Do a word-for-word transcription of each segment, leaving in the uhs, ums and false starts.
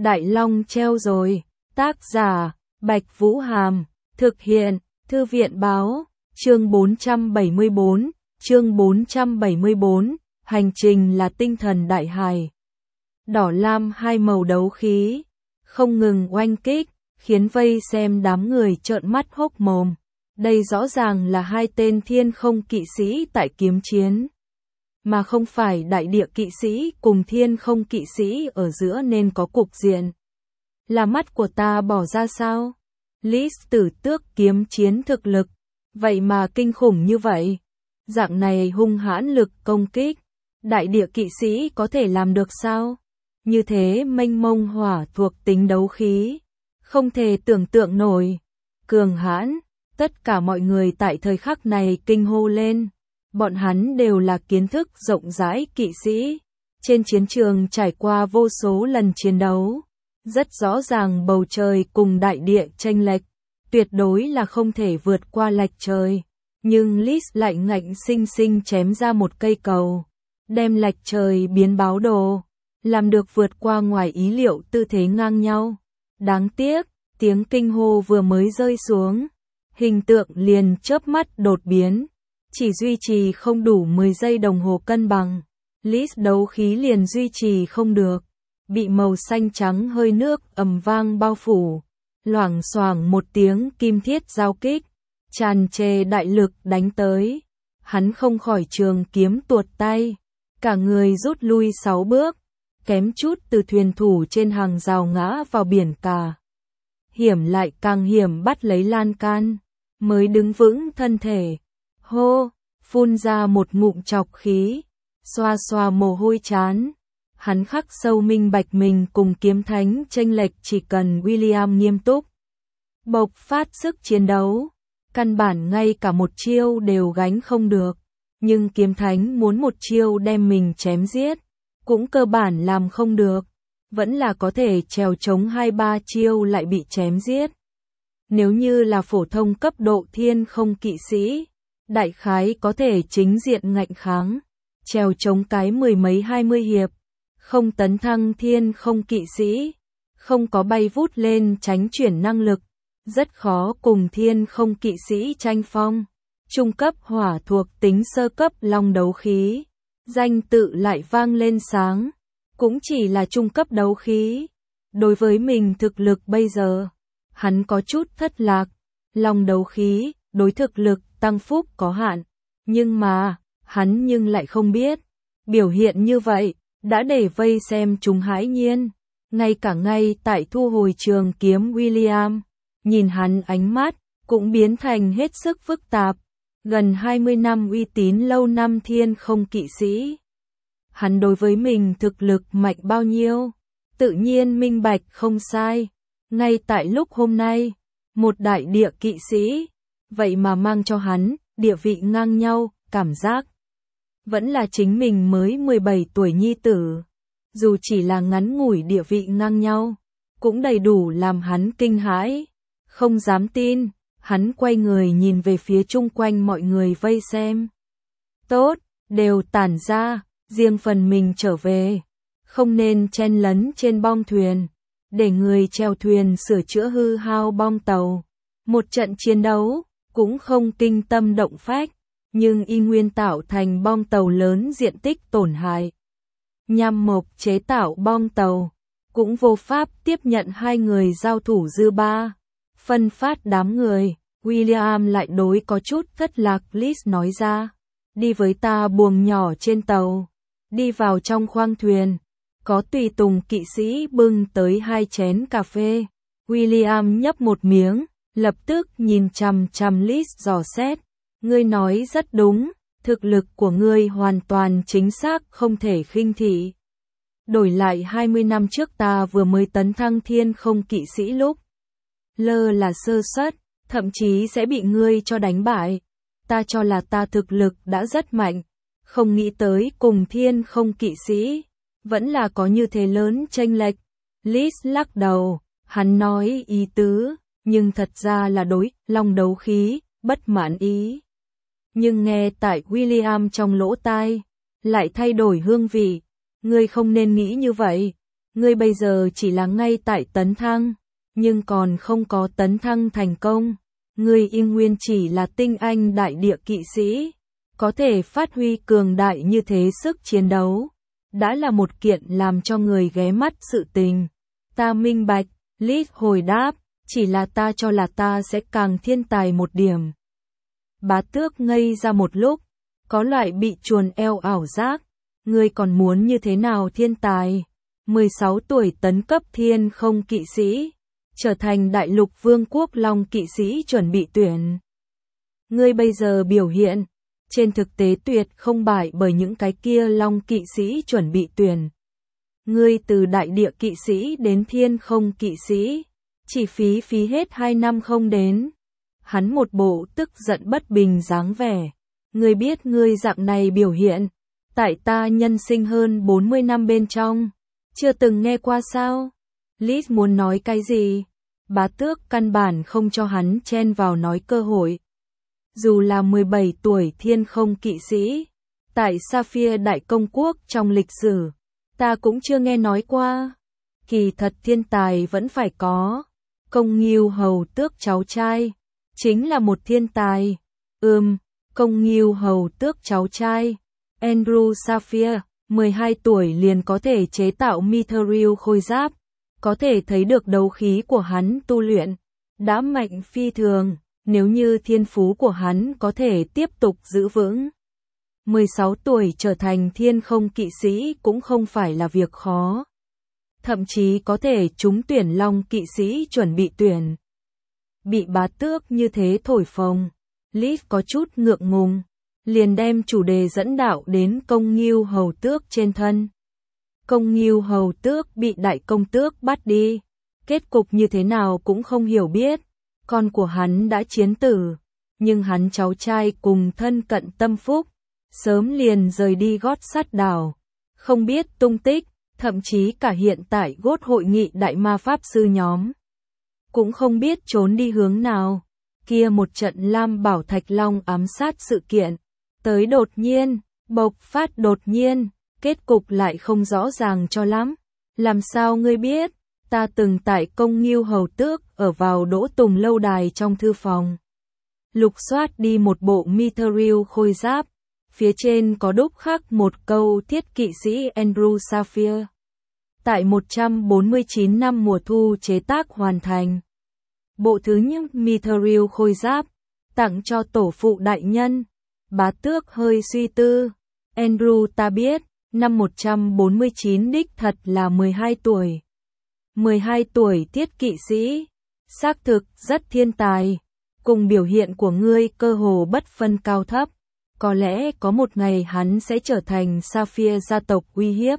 Đại Long treo rồi. Tác giả, Bạch Vũ Hàm. Thực hiện, Thư viện Báo. Chương bốn trăm bảy mươi bốn. Chương bốn trăm bảy mươi bốn. Hành trình là tinh thần đại hài. Đỏ lam hai màu đấu khí, không ngừng oanh kích, khiến vây xem đám người trợn mắt hốc mồm. Đây rõ ràng là hai tên thiên không kỵ sĩ tại kiếm chiến, mà không phải đại địa kỵ sĩ cùng thiên không kỵ sĩ ở giữa nên có cục diện. Là mắt của ta bỏ ra sao? List Tử Tước kiếm chiến thực lực, vậy mà kinh khủng như vậy. Dạng này hung hãn lực công kích, đại địa kỵ sĩ có thể làm được sao? Như thế mênh mông hỏa thuộc tính đấu khí, không thể tưởng tượng nổi. Cường hãn, tất cả mọi người tại thời khắc này kinh hô lên. Bọn hắn đều là kiến thức rộng rãi kỵ sĩ, trên chiến trường trải qua vô số lần chiến đấu. Rất rõ ràng bầu trời cùng đại địa chênh lệch, tuyệt đối là không thể vượt qua lệch trời. Nhưng List lại ngạnh sinh sinh chém ra một cây cầu, đem lệch trời biến báo đồ, làm được vượt qua ngoài ý liệu tư thế ngang nhau. Đáng tiếc, tiếng kinh hô vừa mới rơi xuống, hình tượng liền chớp mắt đột biến, chỉ duy trì không đủ mười giây đồng hồ cân bằng. List đấu khí liền duy trì không được, bị màu xanh trắng hơi nước ầm vang bao phủ, loảng xoảng một tiếng kim thiết giao kích, tràn trề đại lực đánh tới. Hắn không khỏi trường kiếm tuột tay, cả người rút lui sáu bước, kém chút từ thuyền thủ trên hàng rào ngã vào biển cả. Hiểm lại càng hiểm bắt lấy lan can, mới đứng vững thân thể. Hô, phun ra một ngụm trọc khí, xoa xoa mồ hôi chán. Hắn khắc sâu minh bạch mình cùng kiếm thánh chênh lệch, chỉ cần William nghiêm túc bộc phát sức chiến đấu, căn bản ngay cả một chiêu đều gánh không được. Nhưng kiếm thánh muốn một chiêu đem mình chém giết, cũng cơ bản làm không được, vẫn là có thể trèo chống hai ba chiêu lại bị chém giết. Nếu như là phổ thông cấp độ thiên không kỵ sĩ, đại khái có thể chính diện ngạnh kháng, trèo chống cái mười mấy hai mươi hiệp. Không tấn thăng thiên không kỵ sĩ, không có bay vút lên tránh chuyển năng lực, rất khó cùng thiên không kỵ sĩ tranh phong. Trung cấp hỏa thuộc tính sơ cấp long đấu khí, danh tự lại vang lên sáng, cũng chỉ là trung cấp đấu khí. Đối với mình thực lực bây giờ, hắn có chút thất lạc. Long đấu khí, đối thực lực tăng phúc có hạn, nhưng mà, hắn nhưng lại không biết, biểu hiện như vậy đã để vây xem chúng hãi nhiên. Ngay cả ngay tại thu hồi trường kiếm William, nhìn hắn ánh mắt cũng biến thành hết sức phức tạp. Gần hai mươi năm uy tín lâu năm thiên không kỵ sĩ, hắn đối với mình thực lực mạnh bao nhiêu, tự nhiên minh bạch không sai. Ngay tại lúc hôm nay, một đại địa kỵ sĩ, vậy mà mang cho hắn địa vị ngang nhau, cảm giác vẫn là chính mình mới mười bảy tuổi nhi tử. Dù chỉ là ngắn ngủi địa vị ngang nhau, cũng đầy đủ làm hắn kinh hãi, không dám tin. Hắn quay người nhìn về phía chung quanh mọi người vây xem. Tốt, đều tản ra, riêng phần mình trở về. Không nên chen lấn trên bong thuyền, để người chèo thuyền sửa chữa hư hao bong tàu. Một trận chiến đấu, cũng không kinh tâm động phách, nhưng y nguyên tạo thành bong tàu lớn diện tích tổn hại. Nhằm mục chế tạo bong tàu, cũng vô pháp tiếp nhận hai người giao thủ dư ba. Phân phát đám người, William lại đối có chút thất lạc. List nói ra, đi với ta buồng nhỏ trên tàu. Đi vào trong khoang thuyền, có tùy tùng kỵ sĩ bưng tới hai chén cà phê. William nhấp một miếng, lập tức nhìn chằm chằm List dò xét. Ngươi nói rất đúng, thực lực của ngươi hoàn toàn chính xác, không thể khinh thị. Đổi lại hai mươi năm trước ta vừa mới tấn thăng thiên không kỵ sĩ lúc lơ là sơ suất, thậm chí sẽ bị ngươi cho đánh bại. Ta cho là ta thực lực đã rất mạnh, không nghĩ tới cùng thiên không kỵ sĩ vẫn là có như thế lớn chênh lệch. List lắc đầu, hắn nói ý tứ, nhưng thật ra là đối long đấu khí bất mãn ý. Nhưng nghe tại William trong lỗ tai, lại thay đổi hương vị. Ngươi không nên nghĩ như vậy. Ngươi bây giờ chỉ là ngay tại tấn thăng, nhưng còn không có tấn thăng thành công. Ngươi y nguyên chỉ là tinh anh đại địa kỵ sĩ, có thể phát huy cường đại như thế sức chiến đấu. Đã là một kiện làm cho người ghé mắt sự tình. Ta minh bạch, Lis hồi đáp, chỉ là ta cho là ta sẽ càng thiên tài một điểm. Bá tước ngây ra một lúc, có loại bị chuồn eo ảo giác. Ngươi còn muốn như thế nào thiên tài? mười sáu tuổi tấn cấp thiên không kỵ sĩ, trở thành đại lục vương quốc long kỵ sĩ chuẩn bị tuyển. Ngươi bây giờ biểu hiện, trên thực tế tuyệt không bại bởi những cái kia long kỵ sĩ chuẩn bị tuyển. Ngươi từ đại địa kỵ sĩ đến thiên không kỵ sĩ, chỉ phí phí hết hai năm không đến. Hắn một bộ tức giận bất bình dáng vẻ. Ngươi biết ngươi dạng này biểu hiện, tại ta nhân sinh hơn bốn mươi năm bên trong, chưa từng nghe qua sao? Lis muốn nói cái gì? Bá tước căn bản không cho hắn chen vào nói cơ hội. Dù là mười bảy tuổi thiên không kỵ sĩ, tại Sapphire Đại Công Quốc trong lịch sử, ta cũng chưa nghe nói qua. Kỳ thật thiên tài vẫn phải có. Công Nghiêu hầu tước cháu trai, chính là một thiên tài. Ừm, Công Nghiêu hầu tước cháu trai, Andrew Sapphire, mười hai tuổi liền có thể chế tạo Mithril khôi giáp, có thể thấy được đấu khí của hắn tu luyện đã mạnh phi thường, nếu như thiên phú của hắn có thể tiếp tục giữ vững. mười sáu tuổi trở thành thiên không kỵ sĩ cũng không phải là việc khó. Thậm chí có thể trúng tuyển long kỵ sĩ chuẩn bị tuyển. Bị bá tước như thế thổi phồng, Lis có chút ngượng ngùng, liền đem chủ đề dẫn đạo đến Công Nghiêu hầu tước trên thân. Công Nghiêu hầu tước bị đại công tước bắt đi, kết cục như thế nào cũng không hiểu biết. Con của hắn đã chiến tử, nhưng hắn cháu trai cùng thân cận tâm phúc, sớm liền rời đi gót sắt đảo, không biết tung tích, thậm chí cả hiện tại gót hội nghị đại ma pháp sư nhóm, cũng không biết trốn đi hướng nào. Kia một trận Lam Bảo Thạch Long ám sát sự kiện, tới đột nhiên, bộc phát đột nhiên, kết cục lại không rõ ràng cho lắm. Làm sao ngươi biết? Ta từng tại Công Nghiêu hầu tước ở vào Đỗ Tùng lâu đài trong thư phòng. Lục soát đi một bộ Mithril khôi giáp, phía trên có đúc khắc một câu thiết kỵ sĩ Andrew Sapphire. Tại một trăm bốn mươi chín năm mùa thu chế tác hoàn thành. Bộ thứ nhất Mithril khôi giáp, tặng cho tổ phụ đại nhân. Bá tước hơi suy tư. Andrew ta biết, năm một trăm bốn mươi chín đích thật là mười hai tuổi. mười hai tuổi thiết kỵ sĩ, xác thực rất thiên tài, cùng biểu hiện của ngươi cơ hồ bất phân cao thấp, có lẽ có một ngày hắn sẽ trở thành Sapphire gia tộc uy hiếp.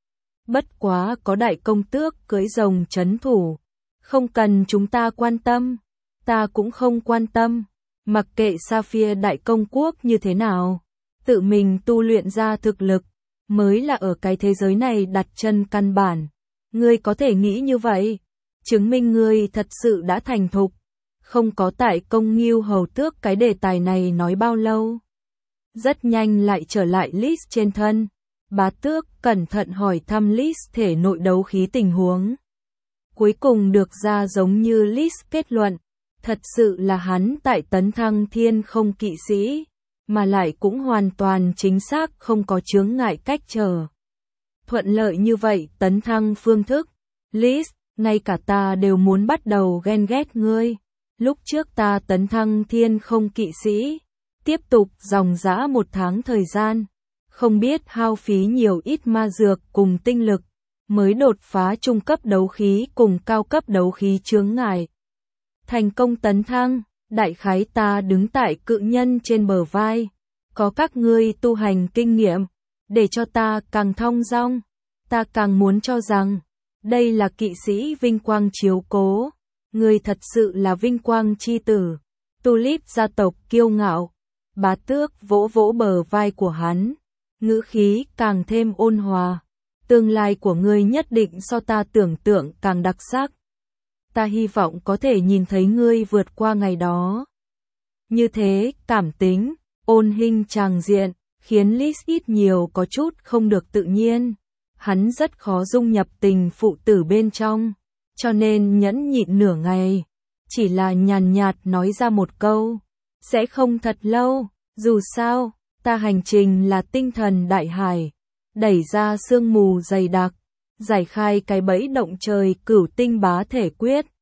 Bất quá có đại công tước cưỡi rồng trấn thủ, không cần chúng ta quan tâm, ta cũng không quan tâm, mặc kệ Sapphire Đại Công Quốc như thế nào, tự mình tu luyện ra thực lực, mới là ở cái thế giới này đặt chân căn bản. Ngươi có thể nghĩ như vậy, chứng minh ngươi thật sự đã thành thục, không có tại Công Nghiêu hầu tước cái đề tài này nói bao lâu. Rất nhanh lại trở lại Lis trên thân, bá tước cẩn thận hỏi thăm Lis thể nội đấu khí tình huống. Cuối cùng được ra giống như Lis kết luận, thật sự là hắn tại tấn thăng thiên không kỵ sĩ, mà lại cũng hoàn toàn chính xác không có chướng ngại cách trở. Thuận lợi như vậy tấn thăng phương thức, Lis, ngay cả ta đều muốn bắt đầu ghen ghét ngươi. Lúc trước ta tấn thăng thiên không kỵ sĩ, tiếp tục dòng dã một tháng thời gian, không biết hao phí nhiều ít ma dược cùng tinh lực, mới đột phá trung cấp đấu khí cùng cao cấp đấu khí chướng ngại. Thành công tấn thăng, đại khái ta đứng tại cự nhân trên bờ vai, có các ngươi tu hành kinh nghiệm, để cho ta càng thong dong, ta càng muốn cho rằng, đây là kỵ sĩ vinh quang chiếu cố, ngươi thật sự là vinh quang chi tử, Tulip gia tộc kiêu ngạo. Bá tước vỗ vỗ bờ vai của hắn, ngữ khí càng thêm ôn hòa, tương lai của ngươi nhất định so ta tưởng tượng càng đặc sắc. Ta hy vọng có thể nhìn thấy ngươi vượt qua ngày đó. Như thế, cảm tính, ôn hình tràng diện, khiến Lis ít nhiều có chút không được tự nhiên. hắn rất khó dung nhập tình phụ tử bên trong, cho nên nhẫn nhịn nửa ngày, chỉ là nhàn nhạt nói ra một câu, sẽ không thật lâu, dù sao, ta hành trình là tinh thần đại hải, đẩy ra sương mù dày đặc, giải khai cái bẫy động trời cửu tinh bá thể quyết,